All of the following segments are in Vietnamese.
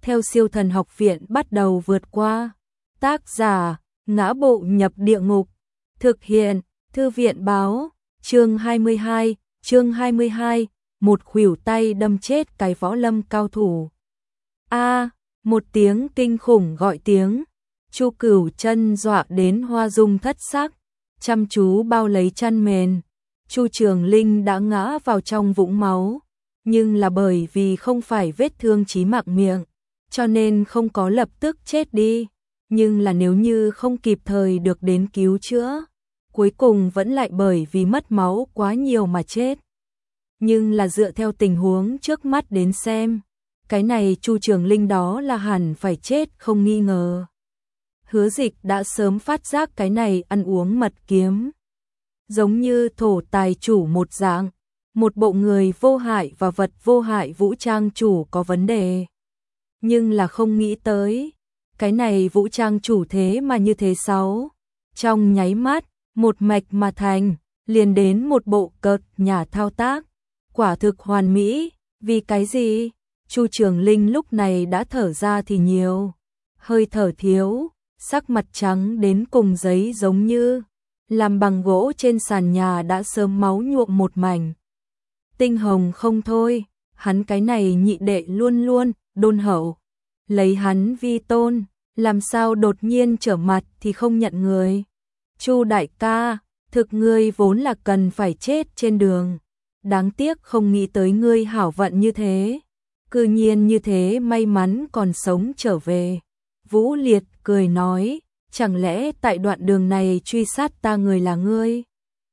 theo Siêu Thần Học Viện bắt đầu vượt qua. Tác giả: Ngã Bộ Nhập Địa Ngục. Thực hiện: Thư viện báo. Chương 22, một khuỷu tay đâm chết cái võ lâm cao thủ. Một tiếng kinh khủng gọi tiếng. Chu Cửu Chân dọa đến hoa dung thất sắc, chăm chú bao lấy chăn mền. Chu Trường Linh đã ngã vào trong vũng máu, nhưng là bởi vì không phải vết thương chí mạng miệng, cho nên không có lập tức chết đi, nhưng là nếu như không kịp thời được đến cứu chữa, cuối cùng vẫn lại bởi vì mất máu quá nhiều mà chết. Nhưng là dựa theo tình huống trước mắt đến xem, cái này Chu Trường Linh đó là hẳn phải chết không nghi ngờ. Hứa Dịch đã sớm phát giác cái này ăn uống mật kiếm, giống như thổ tài chủ một dạng, một bộ người vô hại và vật vô hại vũ trang chủ có vấn đề. Nhưng là không nghĩ tới, cái này vũ trang chủ thế mà như thế sáu. Trong nháy mắt, một mạch mà thành, liền đến một bộ cợt nhà thao tác, quả thực hoàn mỹ. Vì cái gì? Chu Trường Linh lúc này đã thở ra thì nhiều, hơi thở thiếu, sắc mặt trắng đến cùng giấy giống như, làm bằng gỗ trên sàn nhà đã sớm máu nhuộm một mảnh. Tinh hồng không thôi, hắn cái này nhị đệ luôn luôn đôn hậu, lấy hắn vi tôn, làm sao đột nhiên trở mặt thì không nhận người. Chu đại ca, thực ngươi vốn là cần phải chết trên đường, đáng tiếc không nghĩ tới ngươi hảo vận như thế, cư nhiên như thế may mắn còn sống trở về. Vũ Liệt cười nói, chẳng lẽ tại đoạn đường này truy sát ta người là ngươi?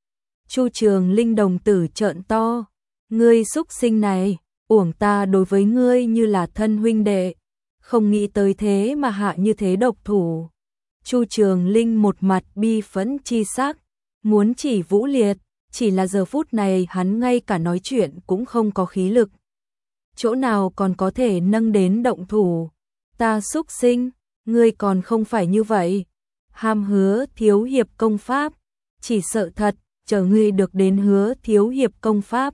Chu Trường Linh đồng tử trợn to, ngươi xúc sinh này, uổng ta đối với ngươi như là thân huynh đệ, không nghĩ tới thế mà hạ như thế độc thủ. Chu Trường Linh một mặt bi phẫn chi sắc, muốn chỉ Vũ Liệt, chỉ là giờ phút này hắn ngay cả nói chuyện cũng không có khí lực. Chỗ nào còn có thể nâng đến động thủ? Ta xúc sinh, ngươi còn không phải như vậy. Ham hứa thiếu hiệp công pháp, chỉ sợ thật, chờ ngươi được đến hứa thiếu hiệp công pháp,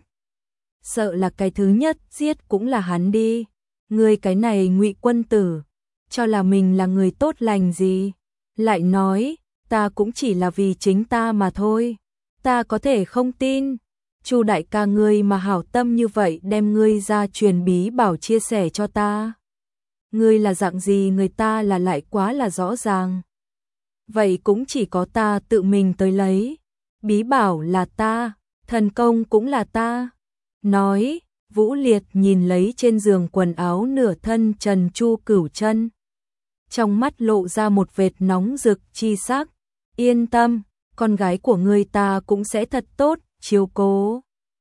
sợ là cái thứ nhất giết cũng là hắn đi. Ngươi cái này Ngụy quân tử, cho là mình là người tốt lành gì, lại nói, ta cũng chỉ là vì chính ta mà thôi. Ta có thể không tin. Chu đại ca ngươi mà hảo tâm như vậy đem ngươi ra truyền bí bảo chia sẻ cho ta. Ngươi là dạng gì người ta là lại quá là rõ ràng. Vậy cũng chỉ có ta tự mình tới lấy. Bí bảo là ta, thần công cũng là ta. Nói, Vũ Liệt nhìn lấy trên giường quần áo nửa thân trần Chu Cửu Chân, trong mắt lộ ra một vệt nóng rực chi sắc. Yên tâm, con gái của ngươi ta cũng sẽ thật tốt chiếu cố.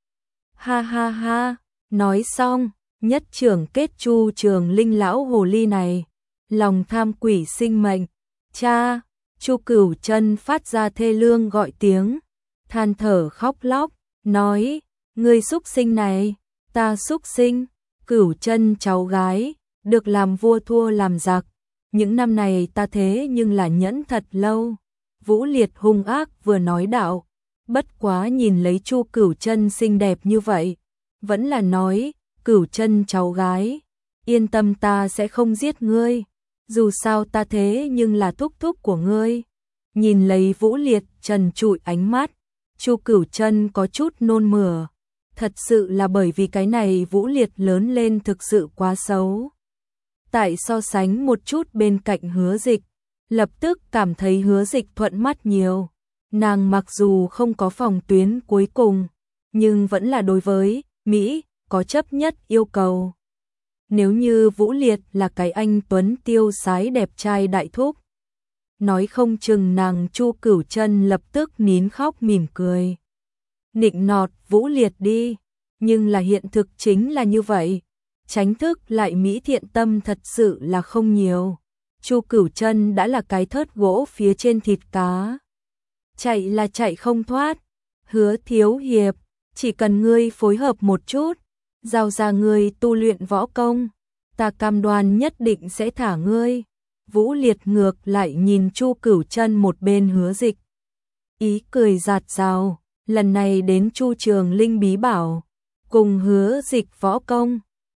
Ha ha ha, nói xong, nhất trưởng kết Chu Trường Linh lão hồ ly này, lòng tham quỷ sinh mệnh. Cha! Chu Cửu Chân phát ra thê lương gọi tiếng, than thở khóc lóc, nói, ngươi xúc sinh này, ta xúc sinh, Cửu Chân cháu gái, được làm vua thua làm giặc, những năm này ta thế nhưng là nhẫn thật lâu. Vũ Liệt hung ác vừa nói đạo, bất quá nhìn lấy Chu Cửu Chân xinh đẹp như vậy, vẫn là nói, Cửu Chân cháu gái, yên tâm ta sẽ không giết ngươi, dù sao ta thế nhưng là thúc thúc của ngươi. Nhìn lấy Vũ Liệt trần trụi ánh mắt, Chu Cửu Chân có chút nôn mửa, thật sự là bởi vì cái này Vũ Liệt lớn lên thực sự quá xấu. Tại so sánh một chút bên cạnh Hứa Dịch, lập tức cảm thấy Hứa Dịch thuận mắt nhiều. Nàng mặc dù không có phòng tuyến cuối cùng, nhưng vẫn là đối với Mỹ có chấp nhất yêu cầu. Nếu như Vũ Liệt là cái anh tuấn tiêu sái đẹp trai đại thúc, nói không chừng nàng Chu Cửu Chân lập tức nín khóc mỉm cười, nịnh nọt Vũ Liệt đi. Nhưng là hiện thực chính là như vậy, tránh thức lại Mỹ thiện tâm thật sự là không nhiều. Chu Cửu Chân đã là cái thớt gỗ phía trên thịt cá, chạy là chạy không thoát. Hứa thiếu hiệp, chỉ cần ngươi phối hợp một chút, giao ra ngươi tu luyện võ công, ta cam đoan nhất định sẽ thả ngươi. Vũ Liệt ngược lại nhìn Chu Cửu Chân một bên Hứa Dịch, ý cười giạt rào, lần này đến Chu Trường Linh bí bảo, cùng Hứa Dịch võ công,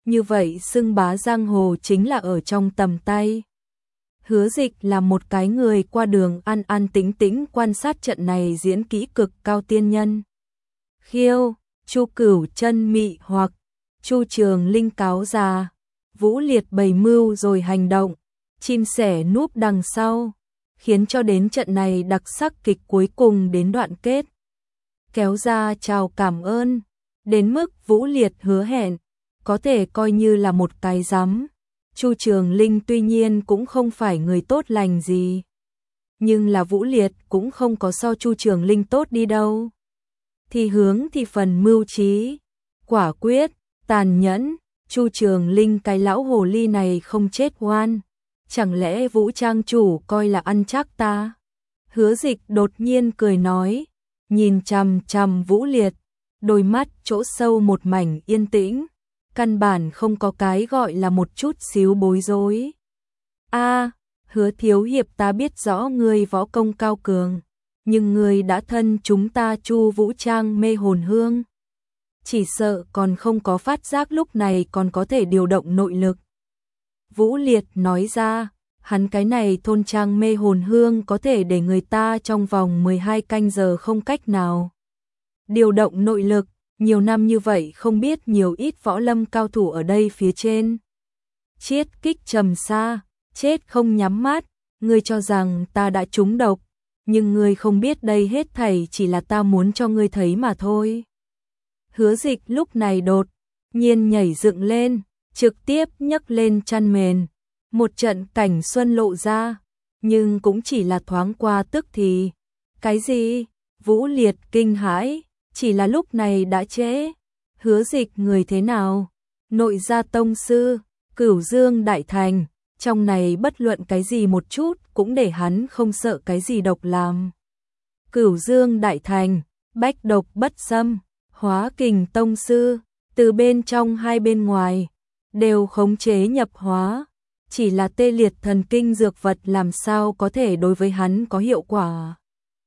như vậy xưng bá giang hồ chính là ở trong tầm tay. Hứa Dịch là một cái người qua đường an an tĩnh tĩnh quan sát trận này diễn kỹ cực cao tiên nhân. Khiêu, Chu Cửu Chân mị hoặc, Chu Trường Linh cáo già, Vũ Liệt bày mưu rồi hành động, chim sẻ núp đằng sau, khiến cho đến trận này đặc sắc kịch cuối cùng đến đoạn kết. Kéo ra chào cảm ơn, đến mức Vũ Liệt hứa hẹn, có thể coi như là một cái giám. Chu Trường Linh tuy nhiên cũng không phải người tốt lành gì, nhưng là Vũ Liệt cũng không có so Chu Trường Linh tốt đi đâu. Thì hướng thì phần mưu trí, quả quyết, tàn nhẫn, Chu Trường Linh cái lão hồ ly này không chết oan, chẳng lẽ Vũ Trang chủ coi là ăn chắc ta? Hứa Dịch đột nhiên cười nói, nhìn chằm chằm Vũ Liệt, đôi mắt chỗ sâu một mảnh yên tĩnh, căn bản không có cái gọi là một chút xíu bối rối. A, Hứa thiếu hiệp, ta biết rõ ngươi võ công cao cường, nhưng ngươi đã thân chúng ta Chu Vũ Trang mê hồn hương, chỉ sợ còn không có phát giác lúc này còn có thể điều động nội lực. Vũ Liệt nói ra, hắn cái này thôn trang mê hồn hương có thể để người ta trong vòng 12 canh giờ không cách nào điều động nội lực, nhiều năm như vậy không biết nhiều ít võ lâm cao thủ ở đây phía trên. Chiết kích trầm xa, chết không nhắm mắt, ngươi cho rằng ta đã trúng độc, nhưng ngươi không biết đây hết thảy chỉ là ta muốn cho ngươi thấy mà thôi. Hứa Dịch lúc này đột nhiên nhảy dựng lên, trực tiếp nhấc lên chăn mền, một trận cảnh xuân lộ ra, nhưng cũng chỉ là thoáng qua tức thì. Cái gì? Vũ Liệt kinh hãi, chỉ là lúc này đã trễ. Hứa Dịch người thế nào? Nội gia tông sư, Cửu Dương đại thành, trong này bất luận cái gì một chút cũng để hắn không sợ cái gì độc làm. Cửu Dương đại thành, bách độc bất xâm, Hóa Kình tông sư, từ bên trong hai bên ngoài đều khống chế nhập hóa, chỉ là tê liệt thần kinh dược vật làm sao có thể đối với hắn có hiệu quả.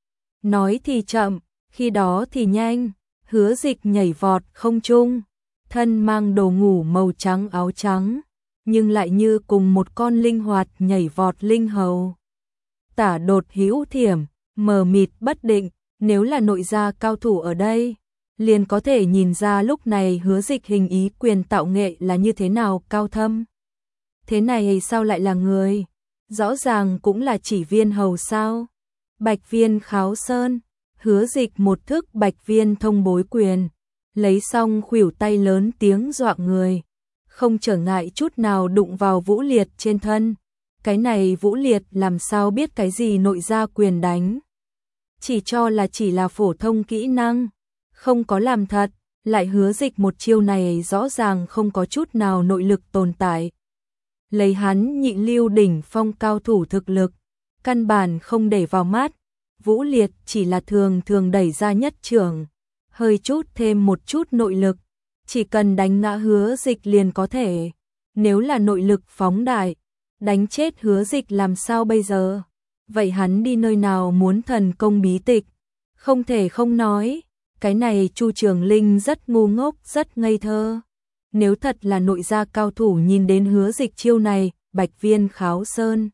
Nói thì chậm, khi đó thì nhanh, Hứa Dịch nhảy vọt không trung, thân mang đồ ngủ màu trắng áo trắng, nhưng lại như cùng một con linh hoạt nhảy vọt linh hầu. Tả đột hữu thiểm, mờ mịt bất định, nếu là nội gia cao thủ ở đây, liền có thể nhìn ra lúc này Hứa Dịch hình ý quyền tạo nghệ là như thế nào cao thâm. Thế này sao lại là người? Rõ ràng cũng là chỉ viên hầu sao? Bạch viên kháo sơn, Hứa Dịch một thức bạch viên thông bối quyền, lấy xong khuỷu tay lớn tiếng dọa người, không trở ngại chút nào đụng vào Vũ Liệt trên thân. Cái này Vũ Liệt làm sao biết cái gì nội gia quyền đánh? Chỉ cho là chỉ là phổ thông kỹ năng, không có làm thật, lại Hứa Dịch một chiêu này rõ ràng không có chút nào nội lực tồn tại. Lấy hắn nhị lưu đỉnh phong cao thủ thực lực, căn bản không để vào mắt, Vũ Liệt chỉ là thường thường đẩy ra nhất trưởng, hơi chút thêm một chút nội lực, chỉ cần đánh ngã Hứa Dịch liền có thể. Nếu là nội lực phóng đại, đánh chết Hứa Dịch làm sao bây giờ? Vậy hắn đi nơi nào muốn thần công bí tịch? Không thể không nói, cái này Chu Trường Linh rất ngu ngốc, rất ngây thơ. Nếu thật là nội gia cao thủ nhìn đến Hứa Dịch chiêu này, bạch viên kháo sơn,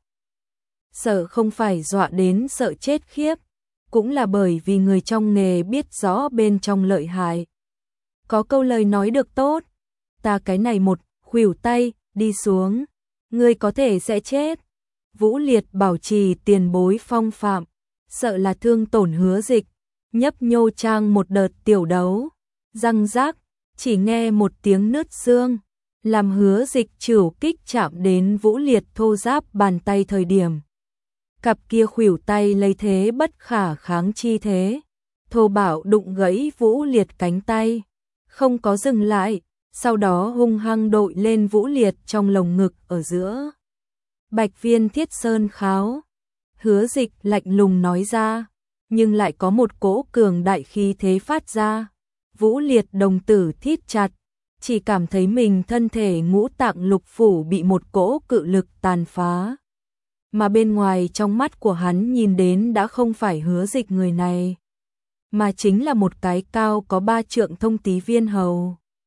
sợ không phải dọa đến sợ chết khiếp, cũng là bởi vì người trong nghề biết rõ bên trong lợi hại. Có câu lời nói được tốt, ta cái này một khuỷu tay đi xuống, ngươi có thể sẽ chết. Vũ Liệt bảo trì tiền bối phong phạm, sợ là thương tổn Hứa Dịch, nhấp nhô trang một đợt tiểu đấu, răng rác, chỉ nghe một tiếng nứt xương, làm Hứa Dịch chịu kích chạm đến Vũ Liệt thô ráp bàn tay thời điểm. Cặp kia khuỷu tay lấy thế bất khả kháng chi thế, thô bạo đụng gãy Vũ Liệt cánh tay, không có dừng lại, sau đó hung hăng đội lên Vũ Liệt trong lồng ngực ở giữa. Bạch viên thiết sơn kháo, Hứa Dịch lạnh lùng nói ra, nhưng lại có một cỗ cường đại khí thế phát ra. Vũ Liệt đồng tử thít chặt, chỉ cảm thấy mình thân thể ngũ tạng lục phủ bị một cỗ cự lực tàn phá. Mà bên ngoài trong mắt của hắn nhìn đến đã không phải Hứa Dịch người này, mà chính là một cái cao có 3 trượng thông tí viên hầu.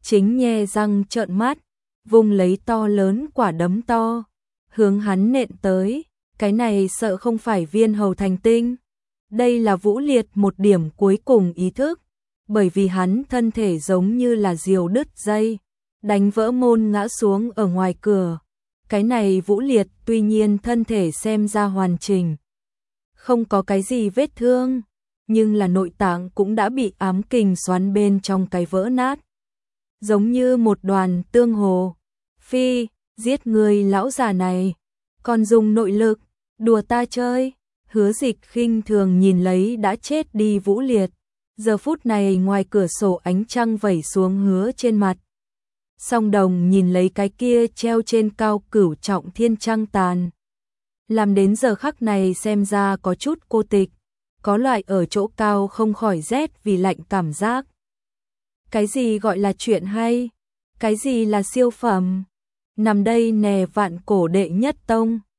chính nhe răng trợn mắt, vùng lấy to lớn quả đấm to, hướng hắn nện tới, cái này sợ không phải viên hầu thành tinh. Đây là Vũ Liệt một điểm cuối cùng ý thức, bởi vì hắn thân thể giống như là diều đứt dây, đánh vỡ môn ngã xuống ở ngoài cửa. Cái này Vũ Liệt tuy nhiên thân thể xem ra hoàn chỉnh, không có cái gì vết thương, nhưng là nội tạng cũng đã bị ám kình xoắn bên trong cái vỡ nát. Giống như một đoàn tương hồ. Phi, giết người lão già này, còn dùng nội lực, đùa ta chơi. Hứa Dịch khinh thường nhìn lấy đã chết đi Vũ Liệt. Giờ phút này ngoài cửa sổ ánh trăng vẩy xuống hứa trên mặt. Song Đồng nhìn lấy cái kia treo trên cao cửu trọng thiên trăng tàn. Làm đến giờ khắc này xem ra có chút cô tịch, có loại ở chỗ cao không khỏi rét vì lạnh cảm giác. Cái gì gọi là chuyện hay? Cái gì là siêu phẩm? Nằm đây nè vạn cổ đệ nhất tông.